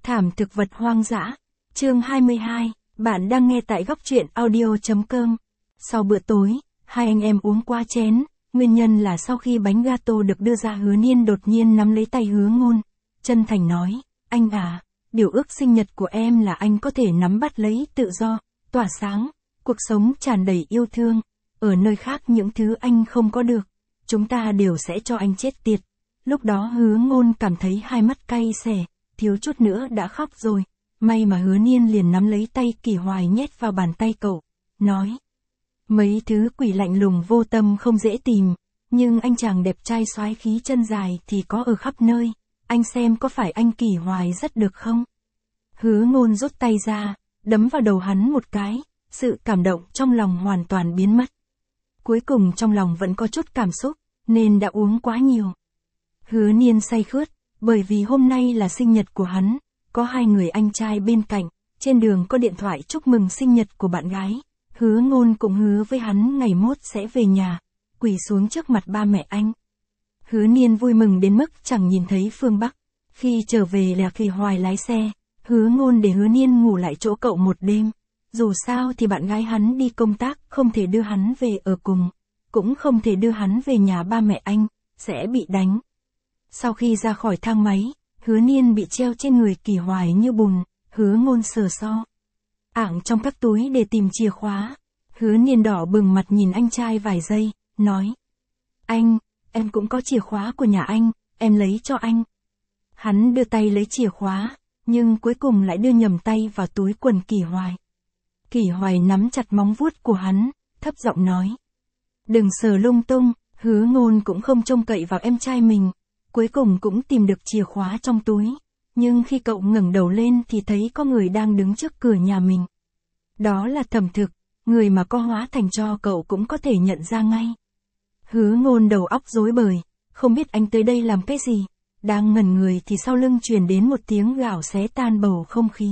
Thảm thực vật hoang dã. Chương 22, bạn đang nghe tại góc truyện audio.com. Sau bữa tối, hai anh em uống qua chén, nguyên nhân là sau khi bánh gato được đưa ra Hứa Niên đột nhiên nắm lấy tay Hứa Ngôn, chân thành nói, anh à, điều ước sinh nhật của em là anh có thể nắm bắt lấy tự do, tỏa sáng, cuộc sống tràn đầy yêu thương, ở nơi khác những thứ anh không có được, chúng ta đều sẽ cho anh chết tiệt. Lúc đó Hứa Ngôn cảm thấy hai mắt cay xè, thiếu chút nữa đã khóc rồi, may mà Hứa Niên liền nắm lấy tay Kỳ Hoài nhét vào bàn tay cậu, nói. Mấy thứ quỷ lạnh lùng vô tâm không dễ tìm, nhưng anh chàng đẹp trai soái khí chân dài thì có ở khắp nơi, anh xem có phải anh Kỳ Hoài rất được không? Hứa Ngôn rút tay ra, đấm vào đầu hắn một cái, sự cảm động trong lòng hoàn toàn biến mất. Cuối cùng trong lòng vẫn có chút cảm xúc, nên đã uống quá nhiều. Hứa Niên say khướt, bởi vì hôm nay là sinh nhật của hắn, có hai người anh trai bên cạnh, trên đường có điện thoại chúc mừng sinh nhật của bạn gái. Hứa Ngôn cũng hứa với hắn ngày mốt sẽ về nhà, quỳ xuống trước mặt ba mẹ anh. Hứa Niên vui mừng đến mức chẳng nhìn thấy phương Bắc. Khi trở về là Kỳ Hoài lái xe, Hứa Ngôn để Hứa Niên ngủ lại chỗ cậu một đêm. Dù sao thì bạn gái hắn đi công tác, không thể đưa hắn về ở cùng, cũng không thể đưa hắn về nhà ba mẹ anh, sẽ bị đánh. Sau khi ra khỏi thang máy, Hứa Niên bị treo trên người Kỳ Hoài như bùn, Hứa Ngôn sờ ảng trong các túi để tìm chìa khóa. Hứa Niên đỏ bừng mặt nhìn anh trai vài giây, nói. Anh, em cũng có chìa khóa của nhà anh, em lấy cho anh. Hắn đưa tay lấy chìa khóa, nhưng cuối cùng lại đưa nhầm tay vào túi quần Kỳ Hoài. Kỳ Hoài nắm chặt móng vuốt của hắn, thấp giọng nói. Đừng sờ lung tung, Hứa Ngôn cũng không trông cậy vào em trai mình. Cuối cùng cũng tìm được chìa khóa trong túi, nhưng khi cậu ngẩng đầu lên thì thấy có người đang đứng trước cửa nhà mình. Đó là Thẩm Thực, người mà có hóa thành cho cậu cũng có thể nhận ra ngay. Hứa Ngôn đầu óc rối bời, không biết anh tới đây làm cái gì, đang ngẩn người thì sau lưng truyền đến một tiếng gào xé tan bầu không khí.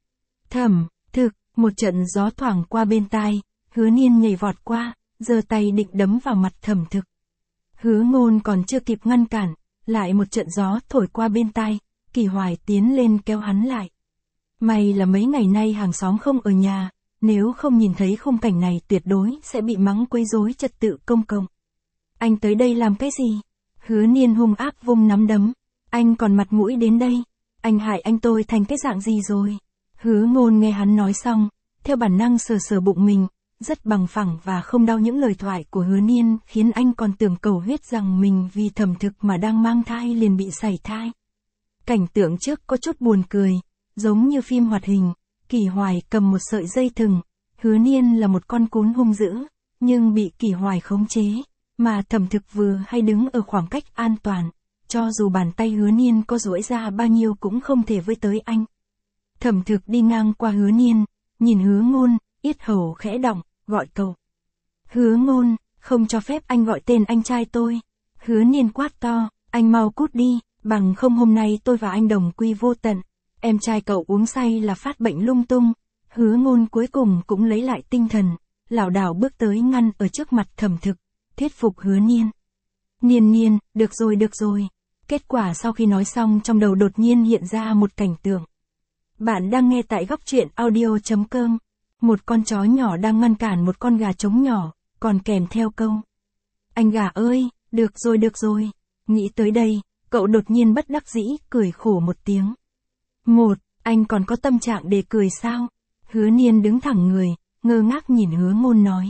Thẩm Thực, một trận gió thoảng qua bên tai, Hứa Niên nhảy vọt qua, giơ tay định đấm vào mặt Thẩm Thực. Hứa Ngôn còn chưa kịp ngăn cản, lại một trận gió thổi qua bên tai, Kỳ Hoài tiến lên kéo hắn lại. May là mấy ngày nay hàng xóm không ở nhà, nếu không nhìn thấy khung cảnh này tuyệt đối sẽ bị mắng quấy rối trật tự công cộng. Anh tới đây làm cái gì? Hứa Niên hung ác vung nắm đấm. Anh còn mặt mũi đến đây? Anh hại anh tôi thành cái dạng gì rồi? Hứa Ngôn nghe hắn nói xong, theo bản năng sờ sờ bụng mình, rất bằng phẳng và không đau. Những lời thoại của Hứa Niên khiến anh còn tưởng cầu huyết rằng mình vì Thẩm Thực mà đang mang thai liền bị sảy thai. Cảnh tượng trước có chút buồn cười, giống như phim hoạt hình, Kỳ Hoài cầm một sợi dây thừng, Hứa Niên là một con cún hung dữ, nhưng bị Kỳ Hoài khống chế, mà Thẩm Thực vừa hay đứng ở khoảng cách an toàn, cho dù bàn tay Hứa Niên có duỗi ra bao nhiêu cũng không thể với tới anh. Thẩm Thực đi ngang qua Hứa Niên, nhìn Hứa Ngôn, yết hầu khẽ động, gọi cậu. Hứa Ngôn, không cho phép anh gọi tên anh trai tôi. Hứa Niên quát to, anh mau cút đi, bằng không hôm nay tôi và anh đồng quy vô tận. Em trai cậu uống say là phát bệnh lung tung. Hứa Ngôn cuối cùng cũng lấy lại tinh thần, lảo đảo bước tới ngăn ở trước mặt Thẩm Thực, thuyết phục Hứa Niên. Niên, được rồi. Kết quả sau khi nói xong trong đầu đột nhiên hiện ra một cảnh tượng. Bạn đang nghe tại góc truyện audio.com. Một con chó nhỏ đang ngăn cản một con gà trống nhỏ, còn kèm theo câu. Anh gà ơi, được rồi. Nghĩ tới đây, cậu đột nhiên bất đắc dĩ, cười khổ một tiếng. Anh còn có tâm trạng để cười sao? Hứa Niên đứng thẳng người, ngơ ngác nhìn Hứa Ngôn nói.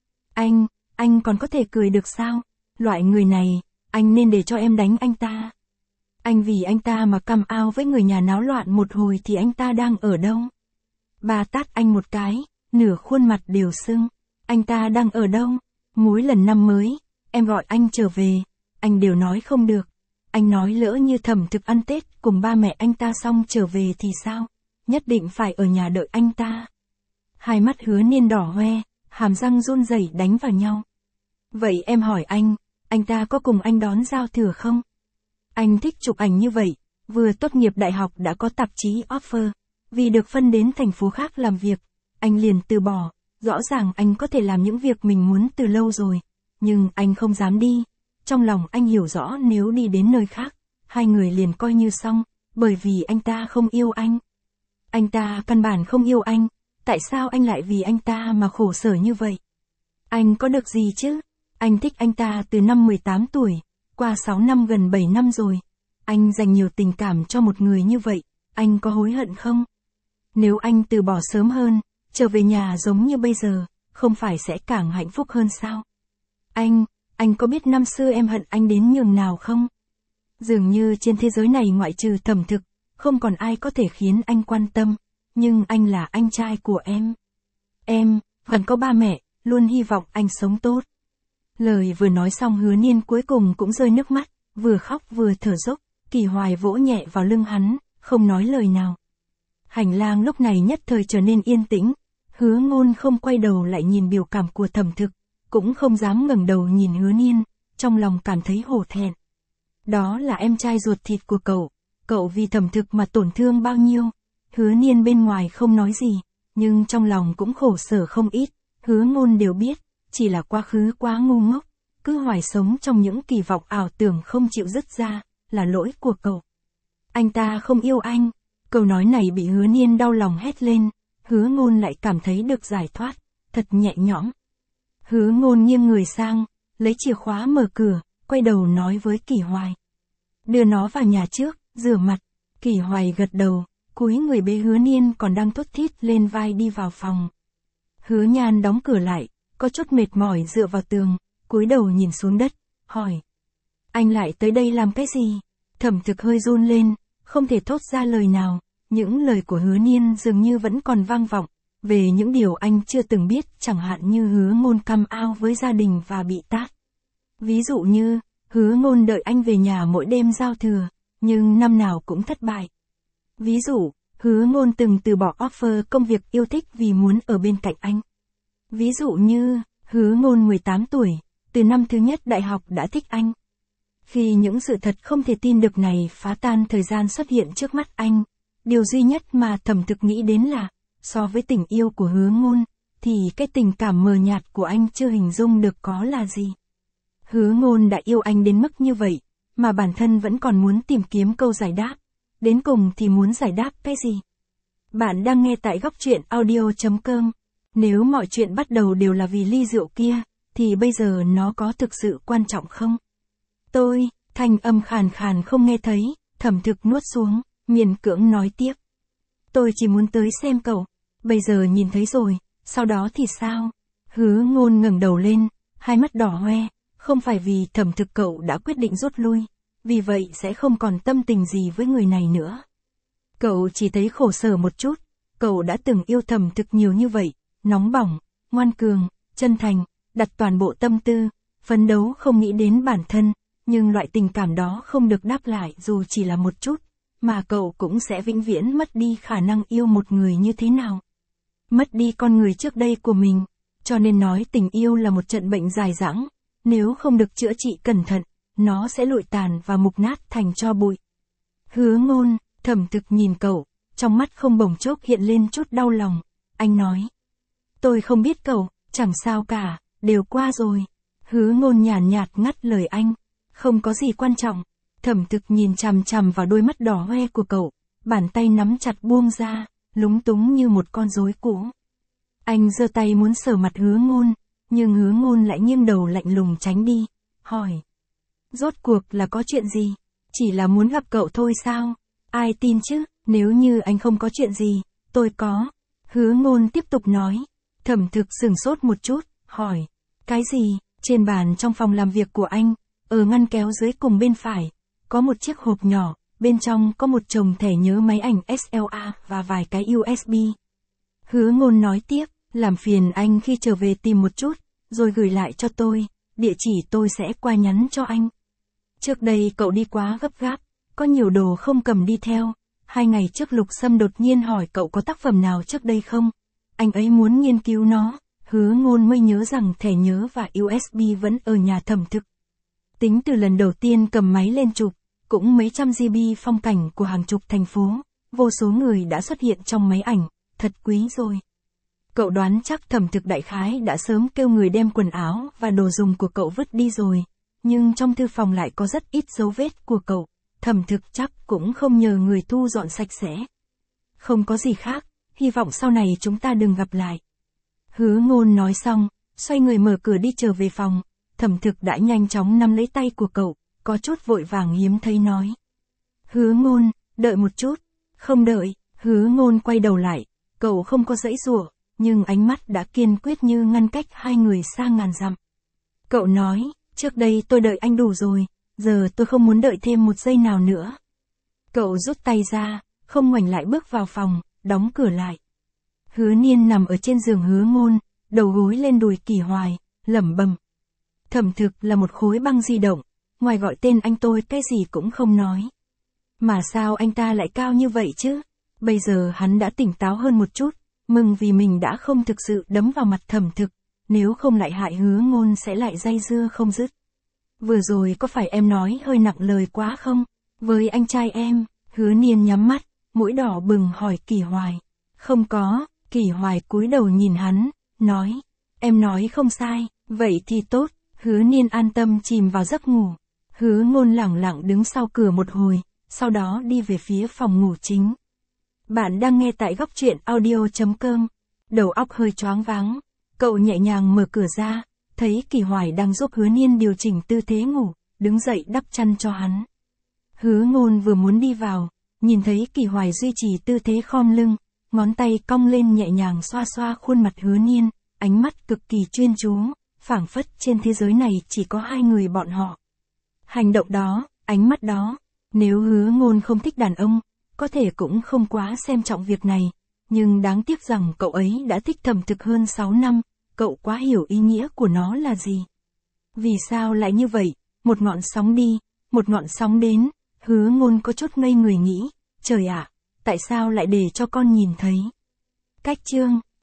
Anh còn có thể cười được sao? Loại người này, anh nên để cho em đánh anh ta. Anh vì anh ta mà căm ao với người nhà náo loạn một hồi thì anh ta đang ở đâu? Bà tát anh một cái, nửa khuôn mặt đều sưng. Anh ta đang ở đâu? Mỗi lần năm mới, em gọi anh trở về, anh đều nói không được. Anh nói lỡ như Thẩm Thực ăn Tết cùng ba mẹ anh ta xong trở về thì sao? Nhất định phải ở nhà đợi anh ta. Hai mắt Hứa Niên đỏ hoe, hàm răng run rẩy đánh vào nhau. Vậy em hỏi anh ta có cùng anh đón giao thừa không? Anh thích chụp ảnh như vậy, vừa tốt nghiệp đại học đã có tạp chí offer. Vì được phân đến thành phố khác làm việc, anh liền từ bỏ. Rõ ràng anh có thể làm những việc mình muốn từ lâu rồi, nhưng anh không dám đi. Trong lòng anh hiểu rõ nếu đi đến nơi khác, hai người liền coi như xong, bởi vì anh ta không yêu anh. Anh ta căn bản không yêu anh, tại sao anh lại vì anh ta mà khổ sở như vậy? Anh có được gì chứ? Anh thích anh ta từ năm 18 tuổi, qua 6 năm gần 7 năm rồi. Anh dành nhiều tình cảm cho một người như vậy, anh có hối hận không? Nếu anh từ bỏ sớm hơn, trở về nhà giống như bây giờ, không phải sẽ càng hạnh phúc hơn sao? Anh có biết năm xưa em hận anh đến nhường nào không? Dường như trên thế giới này ngoại trừ Thẩm Thực, không còn ai có thể khiến anh quan tâm, nhưng anh là anh trai của em. Em, vẫn có ba mẹ, luôn hy vọng anh sống tốt. Lời vừa nói xong Hứa Niên cuối cùng cũng rơi nước mắt, vừa khóc vừa thở dốc, Kỳ Hoài vỗ nhẹ vào lưng hắn, không nói lời nào. Hành lang lúc này nhất thời trở nên yên tĩnh, Hứa Ngôn không quay đầu lại nhìn biểu cảm của Thẩm Thực, cũng không dám ngẩng đầu nhìn Hứa Niên, trong lòng cảm thấy hổ thẹn. Đó là em trai ruột thịt của cậu vì Thẩm Thực mà tổn thương bao nhiêu. Hứa Niên bên ngoài không nói gì, nhưng trong lòng cũng khổ sở không ít, Hứa Ngôn đều biết, chỉ là quá khứ quá ngu ngốc, cứ hoài sống trong những kỳ vọng ảo tưởng không chịu dứt ra, là lỗi của cậu. Anh ta không yêu anh. Câu nói này bị Hứa Niên đau lòng hét lên, Hứa Ngôn lại cảm thấy được giải thoát, thật nhẹ nhõm. Hứa Ngôn nghiêng người sang, lấy chìa khóa mở cửa, quay đầu nói với Kỳ Hoài. Đưa nó vào nhà trước, rửa mặt. Kỳ Hoài gật đầu, cúi người bế Hứa Niên còn đang thốt thít lên vai đi vào phòng. Hứa Nhan đóng cửa lại, có chút mệt mỏi dựa vào tường, cúi đầu nhìn xuống đất, hỏi. Anh lại tới đây làm cái gì? Thẩm Thực hơi run lên, không thể thốt ra lời nào, những lời của Hứa Niên dường như vẫn còn vang vọng, về những điều anh chưa từng biết, chẳng hạn như Hứa Ngôn căm ao với gia đình và bị tát. Ví dụ như, Hứa Ngôn đợi anh về nhà mỗi đêm giao thừa, nhưng năm nào cũng thất bại. Ví dụ, Hứa Ngôn từng từ bỏ offer công việc yêu thích vì muốn ở bên cạnh anh. Ví dụ như, Hứa Ngôn 18 tuổi, từ năm thứ nhất đại học đã thích anh. Khi những sự thật không thể tin được này phá tan thời gian xuất hiện trước mắt anh, điều duy nhất mà Thẩm Thực nghĩ đến là, so với tình yêu của Hứa Ngôn, thì cái tình cảm mờ nhạt của anh chưa hình dung được có là gì. Hứa Ngôn đã yêu anh đến mức như vậy, mà bản thân vẫn còn muốn tìm kiếm câu giải đáp. Đến cùng thì muốn giải đáp cái gì? Bạn đang nghe tại góc truyện audio.com. Nếu mọi chuyện bắt đầu đều là vì ly rượu kia, thì bây giờ nó có thực sự quan trọng không? Thanh âm khàn khàn không nghe thấy, Thẩm Thực nuốt xuống, miễn cưỡng nói tiếp. Tôi chỉ muốn tới xem cậu, bây giờ nhìn thấy rồi, sau đó thì sao? Hứa Ngôn ngẩng đầu lên, hai mắt đỏ hoe, không phải vì Thẩm Thực cậu đã quyết định rút lui, vì vậy sẽ không còn tâm tình gì với người này nữa. Cậu chỉ thấy khổ sở một chút, cậu đã từng yêu Thẩm Thực nhiều như vậy, nóng bỏng, ngoan cường, chân thành, đặt toàn bộ tâm tư, phấn đấu không nghĩ đến bản thân, nhưng loại tình cảm đó không được đáp lại dù chỉ là một chút, mà cậu cũng sẽ vĩnh viễn mất đi khả năng yêu một người như thế nào. Mất đi con người trước đây của mình, cho nên nói tình yêu là một trận bệnh dài dẳng, nếu không được chữa trị cẩn thận, nó sẽ lụi tàn và mục nát thành tro bụi. Hứa Ngôn, Thẩm Thực nhìn cậu, trong mắt không bỗng chốc hiện lên chút đau lòng, anh nói. Tôi không biết cậu, chẳng sao cả, đều qua rồi. Hứa Ngôn nhàn nhạt ngắt lời anh, không có gì quan trọng. Thẩm Thực nhìn chằm chằm vào đôi mắt đỏ hoe của cậu, bàn tay nắm chặt buông ra, lúng túng như một con rối cũ. Anh giơ tay muốn sờ mặt Hứa Ngôn, nhưng Hứa Ngôn lại nghiêng đầu lạnh lùng tránh đi, hỏi. Rốt cuộc là có chuyện gì? Chỉ là muốn gặp cậu thôi sao? Ai tin chứ, nếu như anh không có chuyện gì, tôi có. Hứa Ngôn tiếp tục nói. Thẩm Thực sửng sốt một chút, hỏi. Cái gì? Trên bàn trong phòng làm việc của anh, ở ngăn kéo dưới cùng bên phải, có một chiếc hộp nhỏ, bên trong có một chồng thẻ nhớ máy ảnh SLA và vài cái USB. Hứa Ngôn nói tiếp, làm phiền anh khi trở về tìm một chút, rồi gửi lại cho tôi, địa chỉ tôi sẽ qua nhắn cho anh. Trước đây cậu đi quá gấp gáp, có nhiều đồ không cầm đi theo. 2 ngày trước Lục Sâm đột nhiên hỏi cậu có tác phẩm nào trước đây không? Anh ấy muốn nghiên cứu nó. Hứa Ngôn mới nhớ rằng thẻ nhớ và USB vẫn ở nhà Thẩm Thực. Tính từ lần đầu tiên cầm máy lên chụp, cũng mấy trăm GB phong cảnh của hàng chục thành phố, vô số người đã xuất hiện trong máy ảnh, thật quý rồi. Cậu đoán chắc Thẩm Thực đại khái đã sớm kêu người đem quần áo và đồ dùng của cậu vứt đi rồi, nhưng trong thư phòng lại có rất ít dấu vết của cậu, Thẩm Thực chắc cũng không nhờ người thu dọn sạch sẽ. Không có gì khác, hy vọng sau này chúng ta đừng gặp lại. Hứa Ngôn nói xong, xoay người mở cửa đi trở về phòng. Thẩm Thực đã nhanh chóng nắm lấy tay của cậu, có chút vội vàng hiếm thấy nói. Hứa Ngôn, đợi một chút. Không đợi, Hứa Ngôn quay đầu lại, cậu không có giãy giụa, nhưng ánh mắt đã kiên quyết như ngăn cách hai người xa ngàn dặm. Cậu nói, trước đây tôi đợi anh đủ rồi, giờ tôi không muốn đợi thêm một giây nào nữa. Cậu rút tay ra, không ngoảnh lại bước vào phòng, đóng cửa lại. Hứa Niên nằm ở trên giường Hứa Ngôn, đầu gối lên đùi Kỳ Hoài, lẩm bẩm. Thẩm Thực là một khối băng di động, ngoài gọi tên anh tôi cái gì cũng không nói. Mà sao anh ta lại cao như vậy chứ? Bây giờ hắn đã tỉnh táo hơn một chút, mừng vì mình đã không thực sự đấm vào mặt Thẩm Thực, nếu không lại hại Hứa Ngôn sẽ lại dây dưa không dứt. Vừa rồi có phải em nói hơi nặng lời quá không? Với anh trai em, Hứa Niên nhắm mắt, mũi đỏ bừng hỏi Kỳ Hoài. Không có, Kỳ Hoài cúi đầu nhìn hắn, nói. Em nói không sai, vậy thì tốt. Hứa Niên an tâm chìm vào giấc ngủ. Hứa Ngôn lẳng lặng đứng sau cửa một hồi, sau đó đi về phía phòng ngủ chính. Bạn đang nghe tại góc truyện audio.com. Đầu óc hơi choáng váng. Cậu nhẹ nhàng mở cửa ra, thấy Kỳ Hoài đang giúp Hứa Niên điều chỉnh tư thế ngủ, đứng dậy đắp chăn cho hắn. Hứa Ngôn vừa muốn đi vào, nhìn thấy Kỳ Hoài duy trì tư thế khom lưng, ngón tay cong lên nhẹ nhàng xoa xoa khuôn mặt Hứa Niên, ánh mắt cực kỳ chuyên chú, phảng phất trên thế giới này chỉ có hai người bọn họ. Hành động đó, ánh mắt đó, nếu Hứa Ngôn không thích đàn ông, có thể cũng không quá xem trọng việc này, nhưng đáng tiếc rằng cậu ấy đã thích Thẩm Thực hơn 6 năm, cậu quá hiểu ý nghĩa của nó là gì. Vì sao lại như vậy, một ngọn sóng đi, một ngọn sóng đến, Hứa Ngôn có chút ngây người nghĩ, trời ạ, tại sao lại để cho con nhìn thấy. Cách chương